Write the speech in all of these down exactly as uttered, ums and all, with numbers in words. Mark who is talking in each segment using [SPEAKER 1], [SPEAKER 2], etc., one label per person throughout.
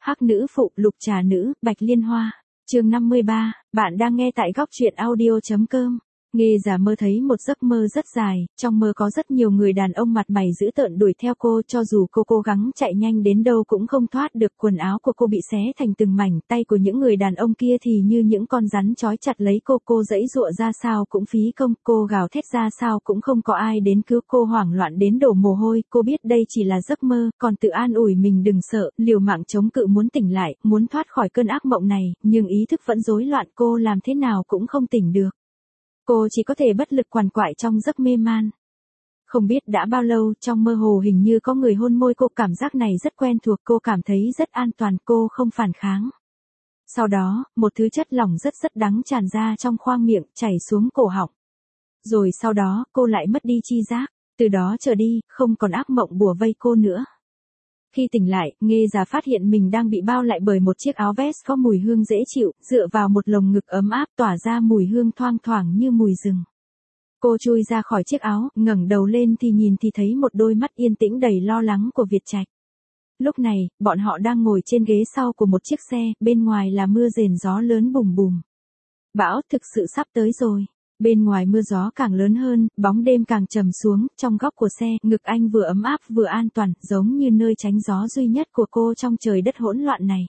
[SPEAKER 1] Hắc nữ phụ, lục trà nữ, bạch liên hoa. Chương năm mươi ba, bạn đang nghe tại góc truyện audio.com. Nghe giả mơ thấy một giấc mơ rất dài, trong mơ có rất nhiều người đàn ông mặt mày dữ tợn đuổi theo cô, cho dù cô cố gắng chạy nhanh đến đâu cũng không thoát được, quần áo của cô bị xé thành từng mảnh, tay của những người đàn ông kia thì như những con rắn trói chặt lấy cô, cô giãy giụa ra sao cũng phí công, cô gào thét ra sao cũng không có ai đến cứu cô, hoảng loạn đến đổ mồ hôi, cô biết đây chỉ là giấc mơ, còn tự an ủi mình đừng sợ, liều mạng chống cự muốn tỉnh lại, muốn thoát khỏi cơn ác mộng này, nhưng ý thức vẫn rối loạn, cô làm thế nào cũng không tỉnh được. Cô chỉ có thể bất lực quằn quại trong giấc mê man. Không biết đã bao lâu, trong mơ hồ hình như có người hôn môi cô, cảm giác này rất quen thuộc, cô cảm thấy rất an toàn, cô không phản kháng. Sau đó, một thứ chất lỏng rất rất đắng tràn ra trong khoang miệng, chảy xuống cổ họng. Rồi sau đó, cô lại mất đi chi giác, từ đó trở đi, không còn ác mộng bủa vây cô nữa. Khi tỉnh lại, Nghê già phát hiện mình đang bị bao lại bởi một chiếc áo vest có mùi hương dễ chịu, dựa vào một lồng ngực ấm áp tỏa ra mùi hương thoang thoảng như mùi rừng. Cô chui ra khỏi chiếc áo, ngẩng đầu lên thì nhìn thì thấy một đôi mắt yên tĩnh đầy lo lắng của Việt Trạch. Lúc này, bọn họ đang ngồi trên ghế sau của một chiếc xe, bên ngoài là mưa rền gió lớn bùm bùm. Bão thực sự sắp tới rồi. Bên ngoài mưa gió càng lớn hơn, bóng đêm càng trầm xuống, trong góc của xe, ngực anh vừa ấm áp vừa an toàn, giống như nơi tránh gió duy nhất của cô trong trời đất hỗn loạn này.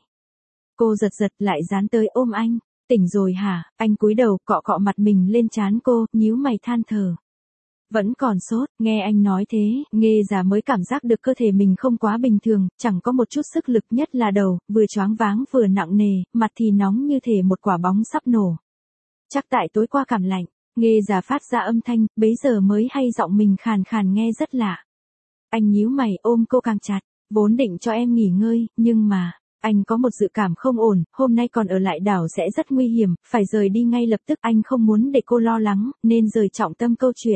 [SPEAKER 1] Cô giật giật lại dán tới ôm anh, tỉnh rồi hả? Anh cúi đầu, cọ cọ mặt mình lên trán cô, nhíu mày than thở. Vẫn còn sốt, nghe anh nói thế, Nghê già mới cảm giác được cơ thể mình không quá bình thường, chẳng có một chút sức lực, nhất là đầu, vừa choáng váng vừa nặng nề, mặt thì nóng như thể một quả bóng sắp nổ. Chắc tại tối qua cảm lạnh. Nghê già phát ra âm thanh, bấy giờ mới hay giọng mình khàn khàn nghe rất lạ. Anh nhíu mày ôm cô càng chặt, vốn định cho em nghỉ ngơi, nhưng mà, anh có một dự cảm không ổn, hôm nay còn ở lại đảo sẽ rất nguy hiểm, phải rời đi ngay lập tức, anh không muốn để cô lo lắng, nên rời trọng tâm câu chuyện.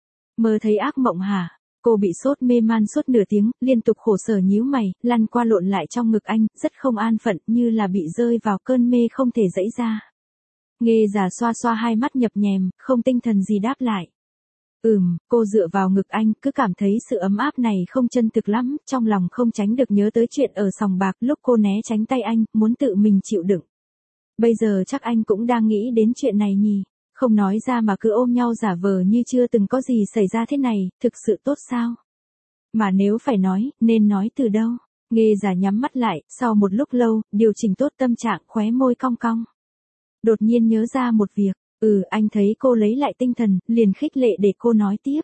[SPEAKER 1] Mơ thấy ác mộng hả? Cô bị sốt mê man suốt nửa tiếng, liên tục khổ sở nhíu mày, lăn qua lộn lại trong ngực anh, rất không an phận, như là bị rơi vào cơn mê không thể giãy ra. Nghê già xoa xoa hai mắt nhập nhèm, không tinh thần gì đáp lại. Ừm, cô dựa vào ngực anh, cứ cảm thấy sự ấm áp này không chân thực lắm, trong lòng không tránh được nhớ tới chuyện ở sòng bạc, lúc cô né tránh tay anh, muốn tự mình chịu đựng. Bây giờ chắc anh cũng đang nghĩ đến chuyện này nhỉ, không nói ra mà cứ ôm nhau giả vờ như chưa từng có gì xảy ra thế này, thực sự tốt sao? Mà nếu phải nói, nên nói từ đâu? Nghê già nhắm mắt lại, sau một lúc lâu, điều chỉnh tốt tâm trạng, khóe môi cong cong. Đột nhiên nhớ ra một việc, ừ anh thấy cô lấy lại tinh thần, liền khích lệ để cô nói tiếp.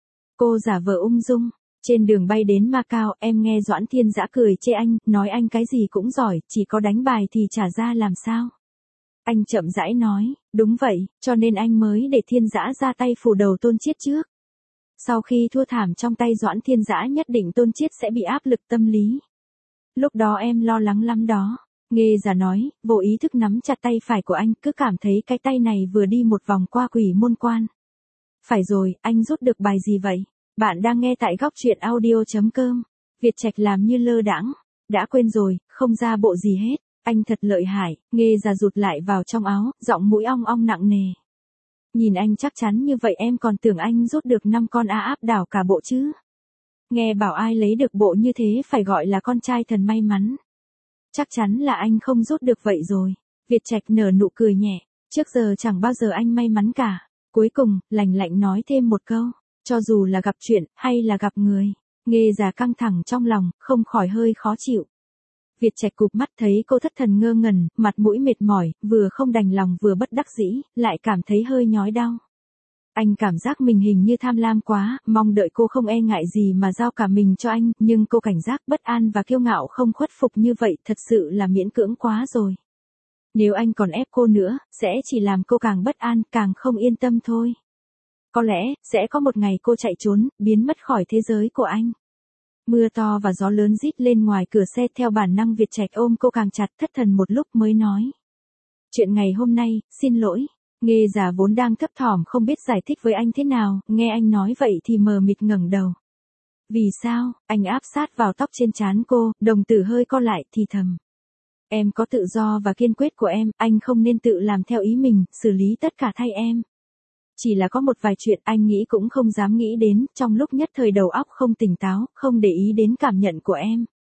[SPEAKER 1] Cô giả vờ ung dung, trên đường bay đến Macau em nghe Doãn Thiên Dã cười chê anh, nói anh cái gì cũng giỏi, chỉ có đánh bài thì trả ra làm sao. Anh chậm rãi nói, đúng vậy, cho nên anh mới để Thiên Dã ra tay phủ đầu Tôn Chiết trước. Sau khi thua thảm trong tay Doãn Thiên Dã nhất định Tôn Chiết sẽ bị áp lực tâm lý. Lúc đó em lo lắng lắm đó. Nghê già nói, vô ý thức nắm chặt tay phải của anh, cứ cảm thấy cái tay này vừa đi một vòng qua quỷ môn quan. Phải rồi, anh rút được bài gì vậy? Bạn đang nghe tại góc truyện audio.com. Việt Trạch làm như lơ đãng, đã quên rồi, không ra bộ gì hết, anh thật lợi hại. Nghê già rụt lại vào trong áo, giọng mũi ong ong nặng nề. Nhìn anh chắc chắn như vậy em còn tưởng anh rút được năm con á áp đảo cả bộ chứ. Nghe bảo ai lấy được bộ như thế phải gọi là con trai thần may mắn. Chắc chắn là anh không rút được vậy rồi. Việt Trạch nở nụ cười nhẹ, trước giờ chẳng bao giờ anh may mắn cả. Cuối cùng, lành lạnh nói thêm một câu, cho dù là gặp chuyện, hay là gặp người. Nghê già căng thẳng trong lòng, không khỏi hơi khó chịu. Việt Trạch cụp mắt thấy cô thất thần ngơ ngẩn, mặt mũi mệt mỏi, vừa không đành lòng vừa bất đắc dĩ, lại cảm thấy hơi nhói đau. Anh cảm giác mình hình như tham lam quá, mong đợi cô không e ngại gì mà giao cả mình cho anh, nhưng cô cảnh giác bất an và kiêu ngạo không khuất phục như vậy, thật sự là miễn cưỡng quá rồi. Nếu anh còn ép cô nữa, sẽ chỉ làm cô càng bất an, càng không yên tâm thôi. Có lẽ, sẽ có một ngày cô chạy trốn, biến mất khỏi thế giới của anh. Mưa to và gió lớn rít lên ngoài cửa xe, theo bản năng Việt Trạch ôm cô càng chặt, thất thần một lúc mới nói. Chuyện ngày hôm nay, xin lỗi. Nghê già vốn đang thấp thỏm không biết giải thích với anh thế nào, nghe anh nói vậy thì mờ mịt ngẩng đầu. Vì sao? Anh áp sát vào tóc trên trán cô, đồng tử hơi co lại thì thầm. Em có tự do và kiên quyết của em, anh không nên tự làm theo ý mình, xử lý tất cả thay em. Chỉ là có một vài chuyện anh nghĩ cũng không dám nghĩ đến, trong lúc nhất thời đầu óc không tỉnh táo, không để ý đến cảm nhận của em.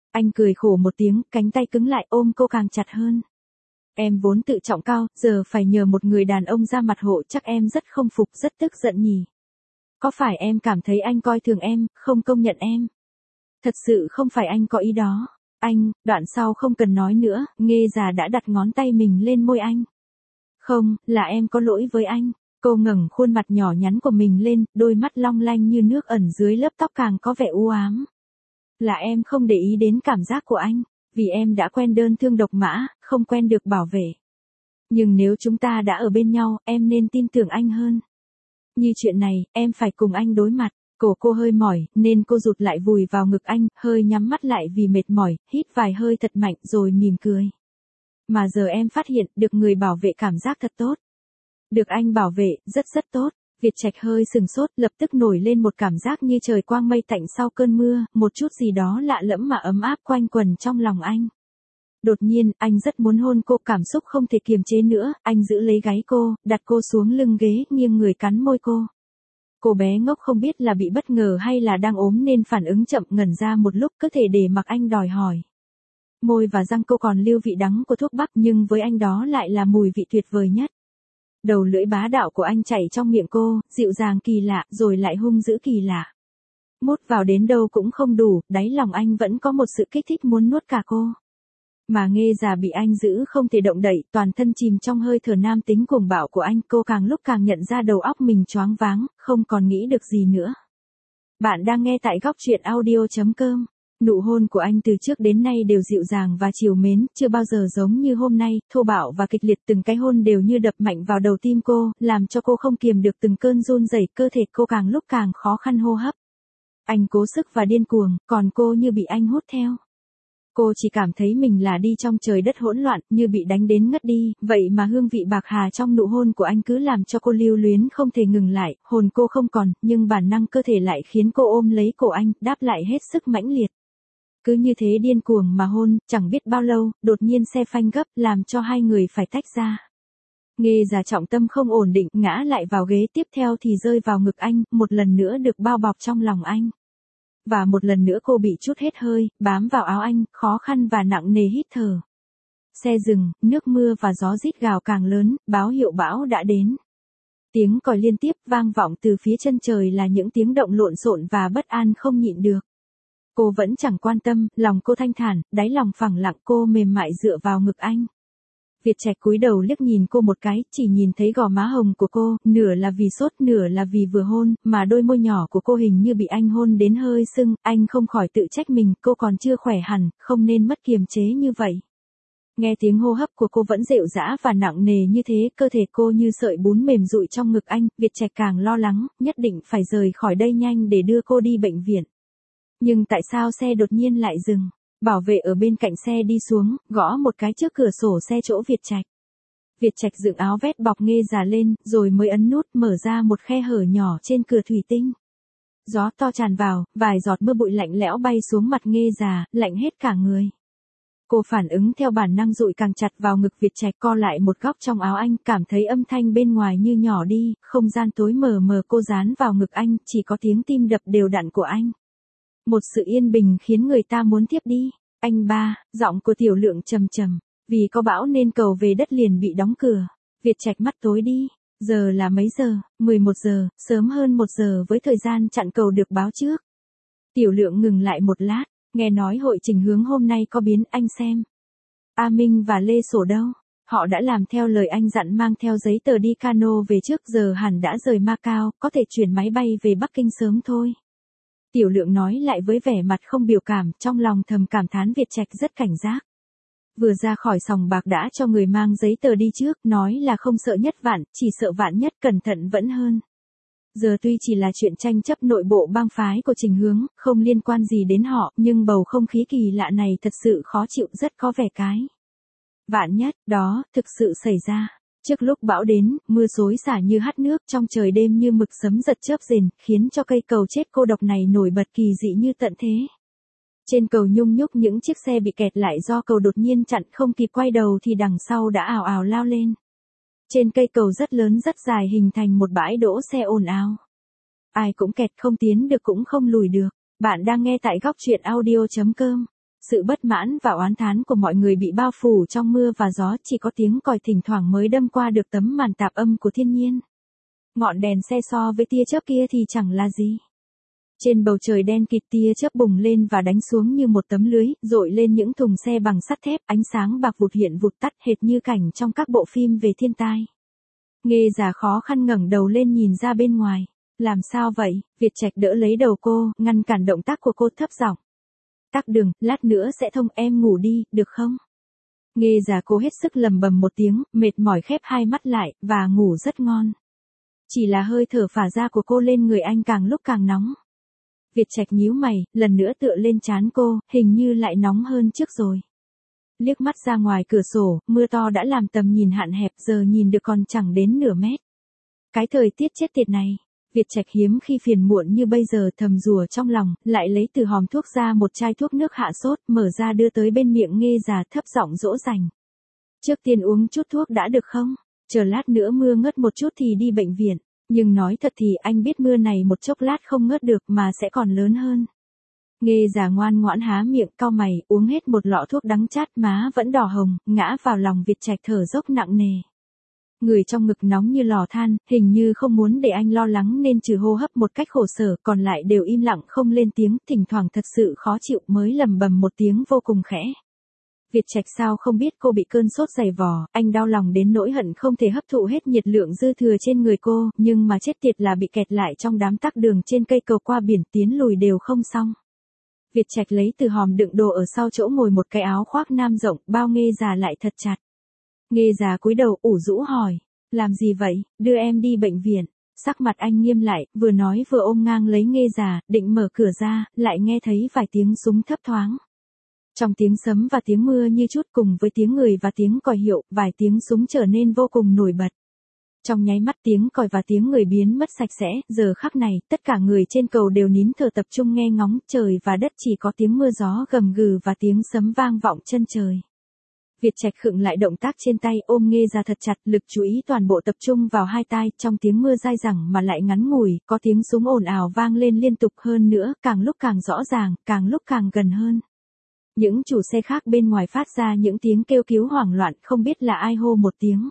[SPEAKER 1] Anh cười khổ một tiếng, cánh tay cứng lại ôm cô càng chặt hơn. Em vốn tự trọng cao, giờ phải nhờ một người đàn ông ra mặt hộ, chắc em rất không phục, rất tức giận nhỉ. Có phải em cảm thấy anh coi thường em, không công nhận em? Thật sự không phải anh có ý đó. Anh, đoạn sau không cần nói nữa, Nghê già đã đặt ngón tay mình lên môi anh. Không, là em có lỗi với anh. Cô ngẩng khuôn mặt nhỏ nhắn của mình lên, đôi mắt long lanh như nước ẩn dưới lớp tóc càng có vẻ u ám. Là em không để ý đến cảm giác của anh, vì em đã quen đơn thương độc mã, không quen được bảo vệ. Nhưng nếu chúng ta đã ở bên nhau, em nên tin tưởng anh hơn. Như chuyện này, em phải cùng anh đối mặt. Cổ cô hơi mỏi, nên cô rụt lại vùi vào ngực anh, hơi nhắm mắt lại vì mệt mỏi, hít vài hơi thật mạnh rồi mỉm cười. Mà giờ em phát hiện, được người bảo vệ cảm giác thật tốt. Được anh bảo vệ, rất rất tốt. Việt Trạch hơi sừng sốt, lập tức nổi lên một cảm giác như trời quang mây tạnh sau cơn mưa, một chút gì đó lạ lẫm mà ấm áp quanh quần trong lòng anh. Đột nhiên, anh rất muốn hôn cô, cảm xúc không thể kiềm chế nữa, anh giữ lấy gáy cô, đặt cô xuống lưng ghế, nghiêng người cắn môi cô. Cô bé ngốc không biết là bị bất ngờ hay là đang ốm nên phản ứng chậm, ngẩn ra một lúc, cứ thể để mặc anh đòi hỏi. Môi và răng cô còn lưu vị đắng của thuốc bắc, nhưng với anh đó lại là mùi vị tuyệt vời nhất. Đầu lưỡi bá đạo của anh chảy trong miệng cô, dịu dàng kỳ lạ, rồi lại hung dữ kỳ lạ. Mút vào đến đâu cũng không đủ, đáy lòng anh vẫn có một sự kích thích muốn nuốt cả cô. Mà Nghê già bị anh giữ không thể động đậy, toàn thân chìm trong hơi thở nam tính cuồng bạo của anh, cô càng lúc càng nhận ra đầu óc mình choáng váng, không còn nghĩ được gì nữa. Bạn đang nghe tại góc truyện audio chấm com. Nụ hôn của anh từ trước đến nay đều dịu dàng và trìu mến, chưa bao giờ giống như hôm nay, thô bạo và kịch liệt, từng cái hôn đều như đập mạnh vào đầu tim cô, làm cho cô không kiềm được từng cơn run rẩy, cơ thể cô càng lúc càng khó khăn hô hấp. Anh cố sức và điên cuồng, còn cô như bị anh hút theo. Cô chỉ cảm thấy mình là đi trong trời đất hỗn loạn, như bị đánh đến ngất đi, vậy mà hương vị bạc hà trong nụ hôn của anh cứ làm cho cô lưu luyến không thể ngừng lại, hồn cô không còn, nhưng bản năng cơ thể lại khiến cô ôm lấy cổ anh, đáp lại hết sức mãnh liệt. Cứ như thế điên cuồng mà hôn, chẳng biết bao lâu, đột nhiên xe phanh gấp, làm cho hai người phải tách ra. Nghê già trọng tâm không ổn định, ngã lại vào ghế, tiếp theo thì rơi vào ngực anh, một lần nữa được bao bọc trong lòng anh. Và một lần nữa cô bị trút hết hơi, bám vào áo anh, khó khăn và nặng nề hít thở. Xe dừng, nước mưa và gió rít gào càng lớn, báo hiệu bão đã đến. Tiếng còi liên tiếp vang vọng từ phía chân trời, là những tiếng động lộn xộn và bất an không nhịn được. Cô vẫn chẳng quan tâm, lòng cô thanh thản, đáy lòng phẳng lặng, cô mềm mại dựa vào ngực anh. Việt Trạch cúi đầu liếc nhìn cô một cái, chỉ nhìn thấy gò má hồng của cô, nửa là vì sốt, nửa là vì vừa hôn, mà đôi môi nhỏ của cô hình như bị anh hôn đến hơi sưng, anh không khỏi tự trách mình, cô còn chưa khỏe hẳn, không nên mất kiềm chế như vậy. Nghe tiếng hô hấp của cô vẫn dịu dã và nặng nề như thế, cơ thể cô như sợi bún mềm dụi trong ngực anh, Việt Trạch càng lo lắng, nhất định phải rời khỏi đây nhanh để đưa cô đi bệnh viện. Nhưng tại sao xe đột nhiên lại dừng? Bảo vệ ở bên cạnh xe đi xuống, gõ một cái trước cửa sổ xe chỗ Việt Trạch. Việt Trạch dựng áo vest bọc Nghê già lên, rồi mới ấn nút mở ra một khe hở nhỏ trên cửa thủy tinh. Gió to tràn vào, vài giọt mưa bụi lạnh lẽo bay xuống mặt Nghê già, lạnh hết cả người. Cô phản ứng theo bản năng dụi càng chặt vào ngực Việt Trạch, co lại một góc trong áo anh, cảm thấy âm thanh bên ngoài như nhỏ đi, không gian tối mờ mờ, cô dán vào ngực anh, chỉ có tiếng tim đập đều đặn của anh. Một sự yên bình khiến người ta muốn tiếp đi. Anh ba, giọng của Tiểu Lượng trầm trầm, vì có bão nên cầu về đất liền bị đóng cửa. Việt Trạch mắt tối đi, giờ là mấy giờ? mười một giờ, sớm hơn một giờ với thời gian chặn cầu được báo trước. Tiểu Lượng ngừng lại một lát, nghe nói hội trình hướng hôm nay có biến, anh xem. A Minh và Lê Sổ đâu? Họ đã làm theo lời anh dặn, mang theo giấy tờ đi cano về trước, giờ hẳn đã rời Macau, có thể chuyển máy bay về Bắc Kinh sớm thôi. Tiểu Lượng nói lại với vẻ mặt không biểu cảm, trong lòng thầm cảm thán Việt Trạch rất cảnh giác. Vừa ra khỏi sòng bạc đã cho người mang giấy tờ đi trước, nói là không sợ nhất vạn, chỉ sợ vạn nhất, cẩn thận vẫn hơn. Giờ tuy chỉ là chuyện tranh chấp nội bộ bang phái của Trình Hướng, không liên quan gì đến họ, nhưng bầu không khí kỳ lạ này thật sự khó chịu, rất có vẻ cái. Vạn nhất, đó, thực sự xảy ra. Trước lúc bão đến, mưa xối xả như hắt nước, trong trời đêm như mực sấm giật chớp rền, khiến cho cây cầu chết cô độc này nổi bật kỳ dị như tận thế. Trên cầu nhung nhúc những chiếc xe bị kẹt lại do cầu đột nhiên chặn, không kịp quay đầu thì đằng sau đã ào ào lao lên. Trên cây cầu rất lớn rất dài hình thành một bãi đỗ xe ồn ào. Ai cũng kẹt, không tiến được cũng không lùi được. Bạn đang nghe tại góc truyện audio chấm com. Sự bất mãn và oán thán của mọi người bị bao phủ trong mưa và gió, chỉ có tiếng còi thỉnh thoảng mới đâm qua được tấm màn tạp âm của thiên nhiên. Ngọn đèn xe so với tia chớp kia thì chẳng là gì. Trên bầu trời đen kịt, tia chớp bùng lên và đánh xuống như một tấm lưới, dội lên những thùng xe bằng sắt thép, ánh sáng bạc vụt hiện vụt tắt hệt như cảnh trong các bộ phim về thiên tai. Nghê già khó khăn ngẩng đầu lên nhìn ra bên ngoài. Làm sao vậy? Việt Trạch đỡ lấy đầu cô, ngăn cản động tác của cô, thấp giọng. Tắc đường, lát nữa sẽ thông, em ngủ đi, được không? Nghê già cố hết sức lầm bầm một tiếng, mệt mỏi khép hai mắt lại, và ngủ rất ngon. Chỉ là hơi thở phả ra của cô lên người anh càng lúc càng nóng. Việt Trạch nhíu mày, lần nữa tựa lên trán cô, hình như lại nóng hơn trước rồi. Liếc mắt ra ngoài cửa sổ, mưa to đã làm tầm nhìn hạn hẹp, giờ nhìn được còn chẳng đến nửa mét. Cái thời tiết chết tiệt này. Việt Trạch hiếm khi phiền muộn như bây giờ, thầm rủa trong lòng, lại lấy từ hòm thuốc ra một chai thuốc nước hạ sốt, mở ra đưa tới bên miệng Nghê già, thấp giọng dỗ dành. Trước tiên uống chút thuốc đã được không? Chờ lát nữa mưa ngớt một chút thì đi bệnh viện. Nhưng nói thật thì anh biết mưa này một chốc lát không ngớt được mà sẽ còn lớn hơn. Nghê già ngoan ngoãn há miệng, cau mày, uống hết một lọ thuốc đắng chát, má vẫn đỏ hồng, ngã vào lòng Việt Trạch thở dốc nặng nề. Người trong ngực nóng như lò than, hình như không muốn để anh lo lắng nên trừ hô hấp một cách khổ sở, còn lại đều im lặng không lên tiếng, thỉnh thoảng thật sự khó chịu mới lầm bầm một tiếng vô cùng khẽ. Việt Trạch sao không biết cô bị cơn sốt dày vò, anh đau lòng đến nỗi hận không thể hấp thụ hết nhiệt lượng dư thừa trên người cô, nhưng mà chết tiệt là bị kẹt lại trong đám tắc đường trên cây cầu qua biển, tiến lùi đều không xong. Việt Trạch lấy từ hòm đựng đồ ở sau chỗ ngồi một cái áo khoác nam rộng, bao Nghê già lại thật chặt. Nghê già cúi đầu ủ rũ hỏi, làm gì vậy, đưa em đi bệnh viện. Sắc mặt anh nghiêm lại, vừa nói vừa ôm ngang lấy Nghê già, định mở cửa ra, lại nghe thấy vài tiếng súng thấp thoáng. Trong tiếng sấm và tiếng mưa như chút cùng với tiếng người và tiếng còi hiệu, vài tiếng súng trở nên vô cùng nổi bật. Trong nháy mắt tiếng còi và tiếng người biến mất sạch sẽ, giờ khắc này, tất cả người trên cầu đều nín thở tập trung nghe ngóng, trời và đất chỉ có tiếng mưa gió gầm gừ và tiếng sấm vang vọng chân trời. Việt Trạch khựng lại động tác trên tay, ôm Nghê ra thật chặt, lực chú ý toàn bộ tập trung vào hai tai, trong tiếng mưa dai dẳng mà lại ngắn ngủi, có tiếng súng ồn ào vang lên liên tục, hơn nữa, càng lúc càng rõ ràng, càng lúc càng gần hơn. Những chủ xe khác bên ngoài phát ra những tiếng kêu cứu hoảng loạn, không biết là ai hô một tiếng.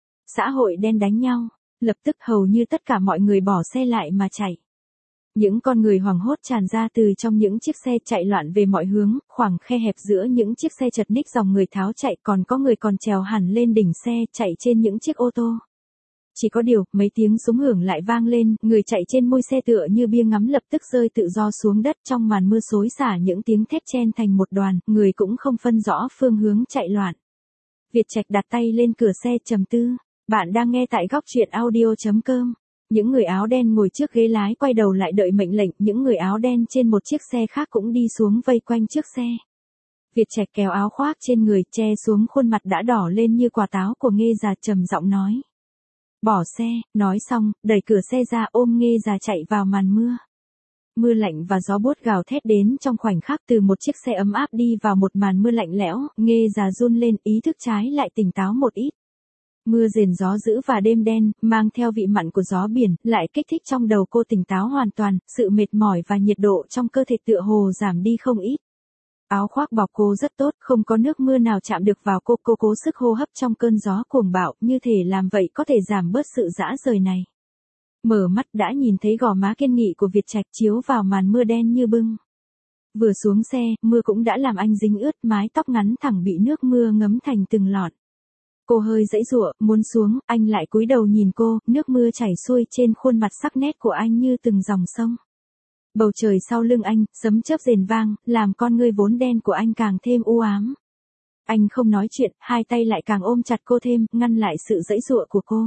[SPEAKER 1] Xã hội đen đánh nhau, lập tức hầu như tất cả mọi người bỏ xe lại mà chạy. Những con người hoảng hốt tràn ra từ trong những chiếc xe, chạy loạn về mọi hướng, khoảng khe hẹp giữa những chiếc xe chật ních dòng người tháo chạy, còn có người còn trèo hẳn lên đỉnh xe, chạy trên những chiếc ô tô. Chỉ có điều, mấy tiếng súng hưởng lại vang lên, người chạy trên mui xe tựa như bia ngắm lập tức rơi tự do xuống đất, trong màn mưa xối xả những tiếng thét chen thành một đoàn, người cũng không phân rõ phương hướng chạy loạn. Việt Trạch đặt tay lên cửa xe trầm tư. Bạn đang nghe tại góc truyện audio chấm com. Những người áo đen ngồi trước ghế lái quay đầu lại đợi mệnh lệnh, những người áo đen trên một chiếc xe khác cũng đi xuống vây quanh trước xe. Việt Trạch kéo áo khoác trên người, che xuống khuôn mặt đã đỏ lên như quả táo của Nghê già, trầm giọng nói. Bỏ xe, nói xong, đẩy cửa xe ra, ôm Nghê già chạy vào màn mưa. Mưa lạnh và gió buốt gào thét đến trong khoảnh khắc, từ một chiếc xe ấm áp đi vào một màn mưa lạnh lẽo, Nghê già run lên, ý thức trái lại tỉnh táo một ít. Mưa rền gió dữ và đêm đen, mang theo vị mặn của gió biển, lại kích thích trong đầu cô tỉnh táo hoàn toàn, sự mệt mỏi và nhiệt độ trong cơ thể tựa hồ giảm đi không ít. Áo khoác bọc cô rất tốt, không có nước mưa nào chạm được vào cô, cô cố sức hô hấp trong cơn gió cuồng bạo, như thể làm vậy có thể giảm bớt sự dã rời này. Mở mắt đã nhìn thấy gò má kiên nghị của Việt Trạch chiếu vào màn mưa đen như bưng. Vừa xuống xe, mưa cũng đã làm anh dính ướt, mái tóc ngắn thẳng bị nước mưa ngấm thành từng lọn. Cô hơi giãy giụa, muốn xuống, anh lại cúi đầu nhìn cô, nước mưa chảy xuôi trên khuôn mặt sắc nét của anh như từng dòng sông. Bầu trời sau lưng anh, sấm chớp rền vang, làm con ngươi vốn đen của anh càng thêm u ám. Anh không nói chuyện, hai tay lại càng ôm chặt cô thêm, ngăn lại sự giãy giụa của cô.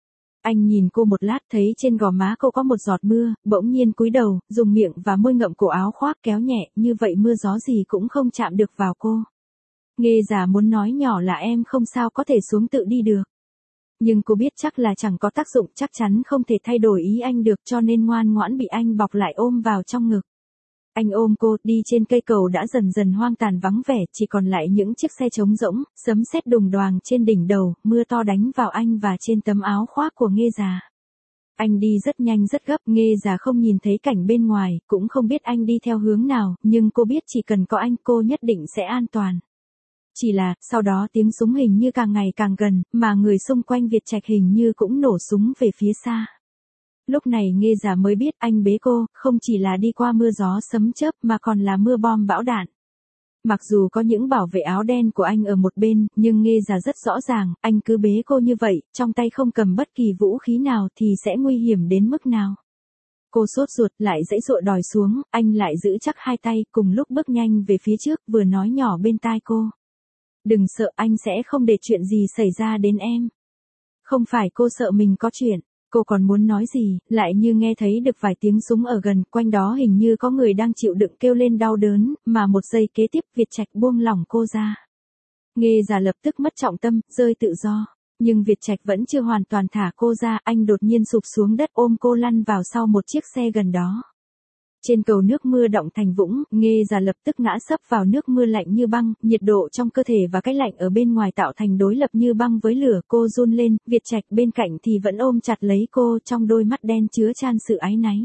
[SPEAKER 1] Anh nhìn cô một lát, thấy trên gò má cô có một giọt mưa, bỗng nhiên cúi đầu, dùng miệng và môi ngậm cổ áo khoác kéo nhẹ, như vậy mưa gió gì cũng không chạm được vào cô. Nghê già muốn nói nhỏ là em không sao, có thể xuống tự đi được. Nhưng cô biết chắc là chẳng có tác dụng, chắc chắn không thể thay đổi ý anh được, cho nên ngoan ngoãn bị anh bọc lại ôm vào trong ngực. Anh ôm cô, đi trên cây cầu đã dần dần hoang tàn vắng vẻ, chỉ còn lại những chiếc xe trống rỗng, sấm sét đùng đoàng trên đỉnh đầu, mưa to đánh vào anh và trên tấm áo khoác của Nghê già. Anh đi rất nhanh rất gấp, Nghê già không nhìn thấy cảnh bên ngoài, cũng không biết anh đi theo hướng nào, nhưng cô biết chỉ cần có anh cô nhất định sẽ an toàn. Chỉ là, sau đó tiếng súng hình như càng ngày càng gần, mà người xung quanh Việt Trạch hình như cũng nổ súng về phía xa. Lúc này Nghê già mới biết anh bế cô, không chỉ là đi qua mưa gió sấm chớp mà còn là mưa bom bão đạn. Mặc dù có những bảo vệ áo đen của anh ở một bên, nhưng Nghê già rất rõ ràng, anh cứ bế cô như vậy, trong tay không cầm bất kỳ vũ khí nào thì sẽ nguy hiểm đến mức nào. Cô sốt ruột lại giãy giụa đòi xuống, anh lại giữ chắc hai tay, cùng lúc bước nhanh về phía trước, vừa nói nhỏ bên tai cô. Đừng sợ, anh sẽ không để chuyện gì xảy ra đến em. Không phải cô sợ mình có chuyện. Cô còn muốn nói gì, lại như nghe thấy được vài tiếng súng ở gần, quanh đó hình như có người đang chịu đựng kêu lên đau đớn, mà một giây kế tiếp Việt Trạch buông lỏng cô ra. Nghê già lập tức mất trọng tâm, rơi tự do. Nhưng Việt Trạch vẫn chưa hoàn toàn thả cô ra, anh đột nhiên sụp xuống đất ôm cô lăn vào sau một chiếc xe gần đó. Trên cầu nước mưa đọng thành vũng, Nghê già lập tức ngã sấp vào nước mưa lạnh như băng, nhiệt độ trong cơ thể và cái lạnh ở bên ngoài tạo thành đối lập như băng với lửa, cô run lên, Việt Trạch bên cạnh thì vẫn ôm chặt lấy cô, trong đôi mắt đen chứa chan sự áy náy.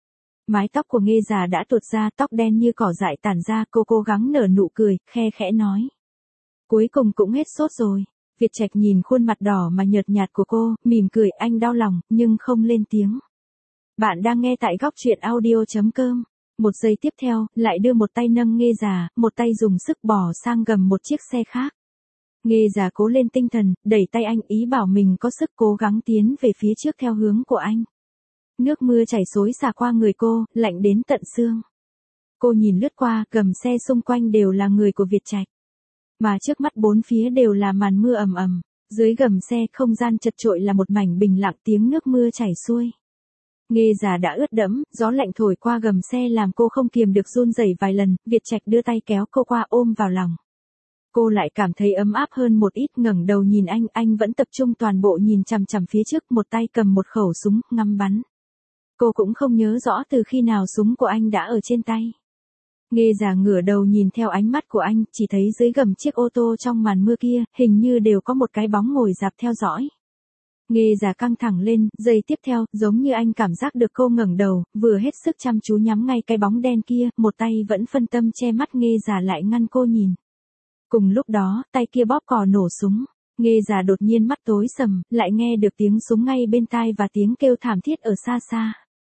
[SPEAKER 1] Mái tóc của Nghê già đã tuột ra, tóc đen như cỏ dại tản ra, cô cố gắng nở nụ cười, khe khẽ nói. Cuối cùng cũng hết sốt rồi. Việt Trạch nhìn khuôn mặt đỏ mà nhợt nhạt của cô, mỉm cười, anh đau lòng, nhưng không lên tiếng. Bạn đang nghe tại góc truyện audio chấm com. Một giây tiếp theo, lại đưa một tay nâng Nghê già, một tay dùng sức bỏ sang gầm một chiếc xe khác. Nghê già cố lên tinh thần, đẩy tay anh, ý bảo mình có sức cố gắng tiến về phía trước theo hướng của anh. Nước mưa chảy xối xả qua người cô, lạnh đến tận xương. Cô nhìn lướt qua, gầm xe xung quanh đều là người của Việt Trạch. Mà trước mắt bốn phía đều là màn mưa ầm ầm. Dưới gầm xe, không gian chật chội là một mảnh bình lặng, tiếng nước mưa chảy xuôi. Nghê già đã ướt đẫm, gió lạnh thổi qua gầm xe làm cô không kiềm được run rẩy vài lần, Việt Trạch đưa tay kéo cô qua ôm vào lòng. Cô lại cảm thấy ấm áp hơn một ít, ngẩng đầu nhìn anh, anh vẫn tập trung toàn bộ nhìn chằm chằm phía trước, một tay cầm một khẩu súng, ngắm bắn. Cô cũng không nhớ rõ từ khi nào súng của anh đã ở trên tay. Nghê già ngửa đầu nhìn theo ánh mắt của anh, chỉ thấy dưới gầm chiếc ô tô trong màn mưa kia, hình như đều có một cái bóng ngồi dạp theo dõi. Nghê già căng thẳng lên, giây tiếp theo, giống như anh cảm giác được cô ngẩng đầu, vừa hết sức chăm chú nhắm ngay cái bóng đen kia, một tay vẫn phân tâm che mắt Nghê già lại ngăn cô nhìn. Cùng lúc đó, tay kia bóp cò nổ súng. Nghê già đột nhiên mắt tối sầm, lại nghe được tiếng súng ngay bên tai và tiếng kêu thảm thiết ở xa xa.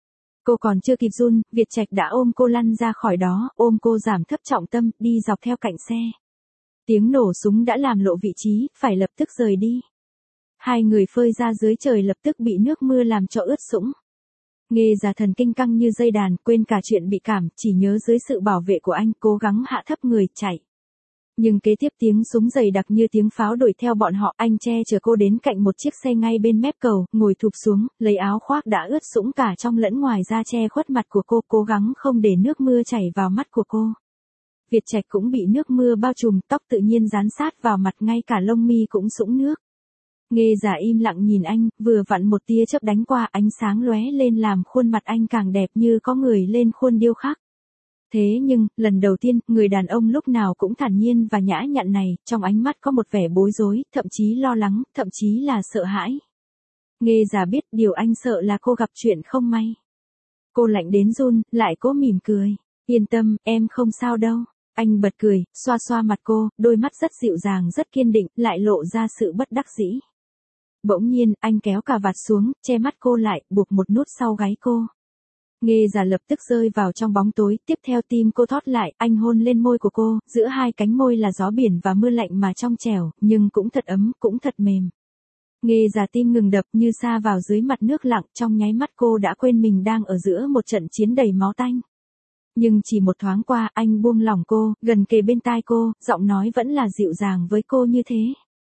[SPEAKER 1] Cô còn chưa kịp run, Việt Trạch đã ôm cô lăn ra khỏi đó, ôm cô giảm thấp trọng tâm, đi dọc theo cạnh xe. Tiếng nổ súng đã làm lộ vị trí, phải lập tức rời đi. Hai người phơi ra dưới trời lập tức bị nước mưa làm cho ướt sũng. Nghê già thần kinh căng như dây đàn, quên cả chuyện bị cảm, chỉ nhớ dưới sự bảo vệ của anh, cố gắng hạ thấp người, chạy. Nhưng kế tiếp tiếng súng dày đặc như tiếng pháo đuổi theo bọn họ, anh che chở cô đến cạnh một chiếc xe ngay bên mép cầu, ngồi thụp xuống, lấy áo khoác đã ướt sũng cả trong lẫn ngoài ra che khuất mặt của cô, cố gắng không để nước mưa chảy vào mắt của cô. Việt Trạch cũng bị nước mưa bao trùm, tóc tự nhiên dán sát vào mặt, ngay cả lông mi cũng sũng nước. Nghê già im lặng nhìn anh, vừa vặn một tia chớp đánh qua, ánh sáng lóe lên làm khuôn mặt anh càng đẹp như có người lên khuôn điêu khắc. Thế nhưng, lần đầu tiên, người đàn ông lúc nào cũng thản nhiên và nhã nhặn này, trong ánh mắt có một vẻ bối rối, thậm chí lo lắng, thậm chí là sợ hãi. Nghê già biết điều anh sợ là cô gặp chuyện không may. Cô lạnh đến run, lại cố mỉm cười. Yên tâm, em không sao đâu. Anh bật cười, xoa xoa mặt cô, đôi mắt rất dịu dàng rất kiên định, lại lộ ra sự bất đắc dĩ. Bỗng nhiên, anh kéo cà vạt xuống, che mắt cô lại, buộc một nút sau gáy cô. Nghê già lập tức rơi vào trong bóng tối, tiếp theo tim cô thót lại, anh hôn lên môi của cô, giữa hai cánh môi là gió biển và mưa lạnh mà trong trẻo, nhưng cũng thật ấm, cũng thật mềm. Nghê già tim ngừng đập như sa vào dưới mặt nước lặng, trong nháy mắt cô đã quên mình đang ở giữa một trận chiến đầy máu tanh. Nhưng chỉ một thoáng qua, anh buông lỏng cô, gần kề bên tai cô, giọng nói vẫn là dịu dàng với cô như thế.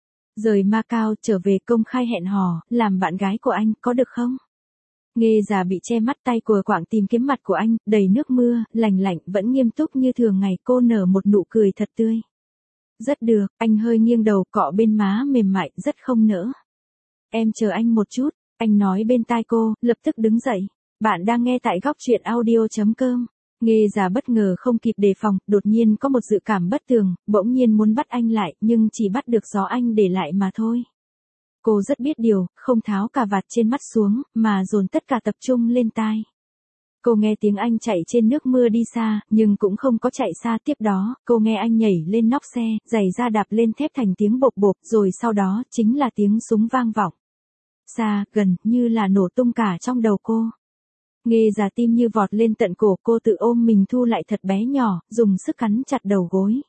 [SPEAKER 1] Rời Macau trở về công khai hẹn hò, làm bạn gái của anh, có được không? Nghê già bị che mắt, tay của quạng tìm kiếm mặt của anh, đầy nước mưa, lành lạnh, vẫn nghiêm túc như thường ngày, cô nở một nụ cười thật tươi. Rất được, anh hơi nghiêng đầu, cọ bên má mềm mại, rất không nỡ. Em chờ anh một chút, anh nói bên tai cô, lập tức đứng dậy. Bạn đang nghe tại góc truyện audio chấm com. Nghê già bất ngờ không kịp đề phòng, đột nhiên có một dự cảm bất tường, bỗng nhiên muốn bắt anh lại, nhưng chỉ bắt được gió anh để lại mà thôi. Cô rất biết điều, không tháo cà vạt trên mắt xuống, mà dồn tất cả tập trung lên tai. Cô nghe tiếng anh chạy trên nước mưa đi xa, nhưng cũng không có chạy xa. Tiếp đó, cô nghe anh nhảy lên nóc xe, giày da đạp lên thép thành tiếng bộp bộp, rồi sau đó chính là tiếng súng vang vọng. Xa, gần, như là nổ tung cả trong đầu cô. Nghe già tim như vọt lên tận cổ, cô tự ôm mình thu lại thật bé nhỏ, dùng sức cắn chặt đầu gối.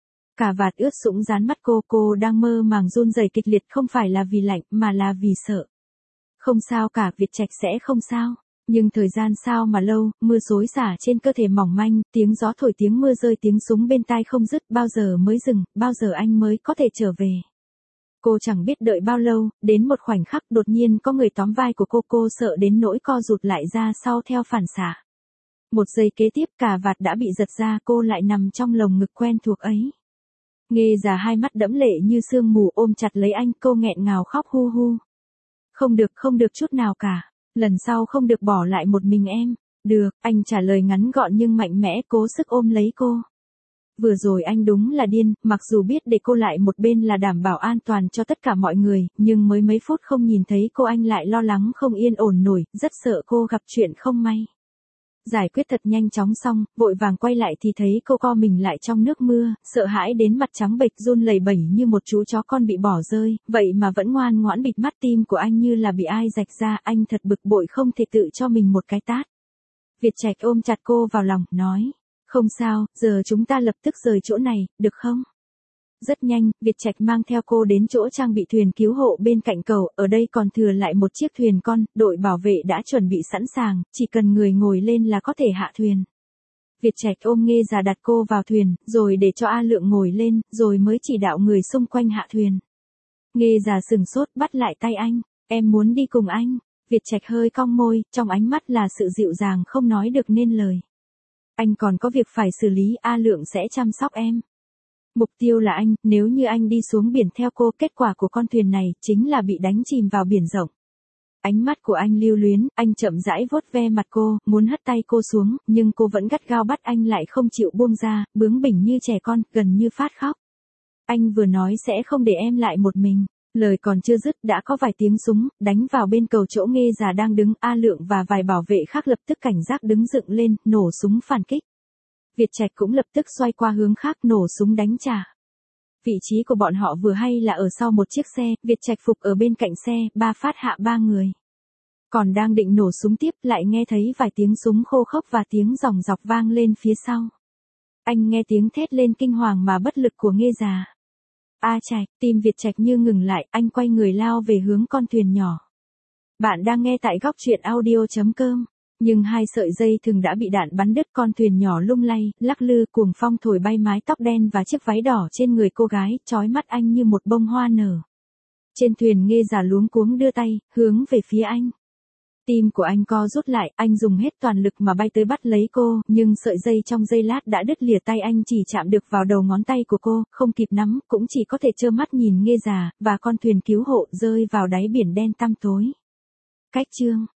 [SPEAKER 1] Cà vạt ướt sũng dán mắt cô, cô đang mơ màng run rẩy kịch liệt, không phải là vì lạnh, mà là vì sợ. Không sao cả, Việt Trạch sẽ không sao. Nhưng thời gian sao mà lâu, mưa xối xả trên cơ thể mỏng manh, tiếng gió thổi, tiếng mưa rơi, tiếng súng bên tai không dứt, bao giờ mới dừng, bao giờ anh mới có thể trở về. Cô chẳng biết đợi bao lâu, đến một khoảnh khắc đột nhiên có người tóm vai của cô, cô sợ đến nỗi co rụt lại ra sau theo phản xạ. Một giây kế tiếp cà vạt đã bị giật ra, cô lại nằm trong lồng ngực quen thuộc ấy. Nghe già hai mắt đẫm lệ như sương mù ôm chặt lấy anh, cô nghẹn ngào khóc hu hu. Không được, không được chút nào cả. Lần sau không được bỏ lại một mình em. Được, anh trả lời ngắn gọn nhưng mạnh mẽ, cố sức ôm lấy cô. Vừa rồi anh đúng là điên, mặc dù biết để cô lại một bên là đảm bảo an toàn cho tất cả mọi người, nhưng mới mấy phút không nhìn thấy cô anh lại lo lắng không yên ổn nổi, rất sợ cô gặp chuyện không may. Giải quyết thật nhanh chóng xong, vội vàng quay lại thì thấy cô co mình lại trong nước mưa, sợ hãi đến mặt trắng bệch run lẩy bẩy như một chú chó con bị bỏ rơi, vậy mà vẫn ngoan ngoãn bịt mắt. Tim của anh như là bị ai rạch ra, anh thật bực bội không thể tự cho mình một cái tát. Việt Trạch ôm chặt cô vào lòng, nói, không sao, giờ chúng ta lập tức rời chỗ này, được không? Rất nhanh, Việt Trạch mang theo cô đến chỗ trang bị thuyền cứu hộ bên cạnh cầu, ở đây còn thừa lại một chiếc thuyền con, đội bảo vệ đã chuẩn bị sẵn sàng, chỉ cần người ngồi lên là có thể hạ thuyền. Việt Trạch ôm Nghe già đặt cô vào thuyền, rồi để cho A Lượng ngồi lên, rồi mới chỉ đạo người xung quanh hạ thuyền. Nghe già sừng sốt bắt lại tay anh, em muốn đi cùng anh. Việt Trạch hơi cong môi, trong ánh mắt là sự dịu dàng không nói được nên lời. Anh còn có việc phải xử lý, A Lượng sẽ chăm sóc em. Mục tiêu là anh, nếu như anh đi xuống biển theo cô, kết quả của con thuyền này chính là bị đánh chìm vào biển rộng. Ánh mắt của anh lưu luyến, anh chậm rãi vuốt ve mặt cô, muốn hất tay cô xuống, nhưng cô vẫn gắt gao bắt anh lại không chịu buông ra, bướng bỉnh như trẻ con, gần như phát khóc. Anh vừa nói sẽ không để em lại một mình. Lời còn chưa dứt đã có vài tiếng súng đánh vào bên cầu chỗ Nghe già đang đứng. A Lượng và vài bảo vệ khác lập tức cảnh giác đứng dựng lên, nổ súng phản kích. Việt Trạch cũng lập tức xoay qua hướng khác, nổ súng đánh trả. Vị trí của bọn họ vừa hay là ở sau một chiếc xe, Việt Trạch phục ở bên cạnh xe, ba phát hạ ba người. Còn đang định nổ súng tiếp, lại nghe thấy vài tiếng súng khô khốc và tiếng ròng rọc vang lên phía sau. Anh nghe tiếng thét lên kinh hoàng mà bất lực của Nghe già. A Trạch, tim Việt Trạch như ngừng lại, anh quay người lao về hướng con thuyền nhỏ. Bạn đang nghe tại góc truyện audio chấm com. Nhưng hai sợi dây thừng đã bị đạn bắn đứt, con thuyền nhỏ lung lay, lắc lư, cuồng phong thổi bay mái tóc đen và chiếc váy đỏ trên người cô gái, chói mắt anh như một bông hoa nở. Trên thuyền Nghe già luống cuống đưa tay, hướng về phía anh. Tim của anh co rút lại, anh dùng hết toàn lực mà bay tới bắt lấy cô, nhưng sợi dây trong giây lát đã đứt lìa tay anh, chỉ chạm được vào đầu ngón tay của cô, không kịp nắm, cũng chỉ có thể trơ mắt nhìn Nghe già và con thuyền cứu hộ rơi vào đáy biển đen tăm tối. Cách chương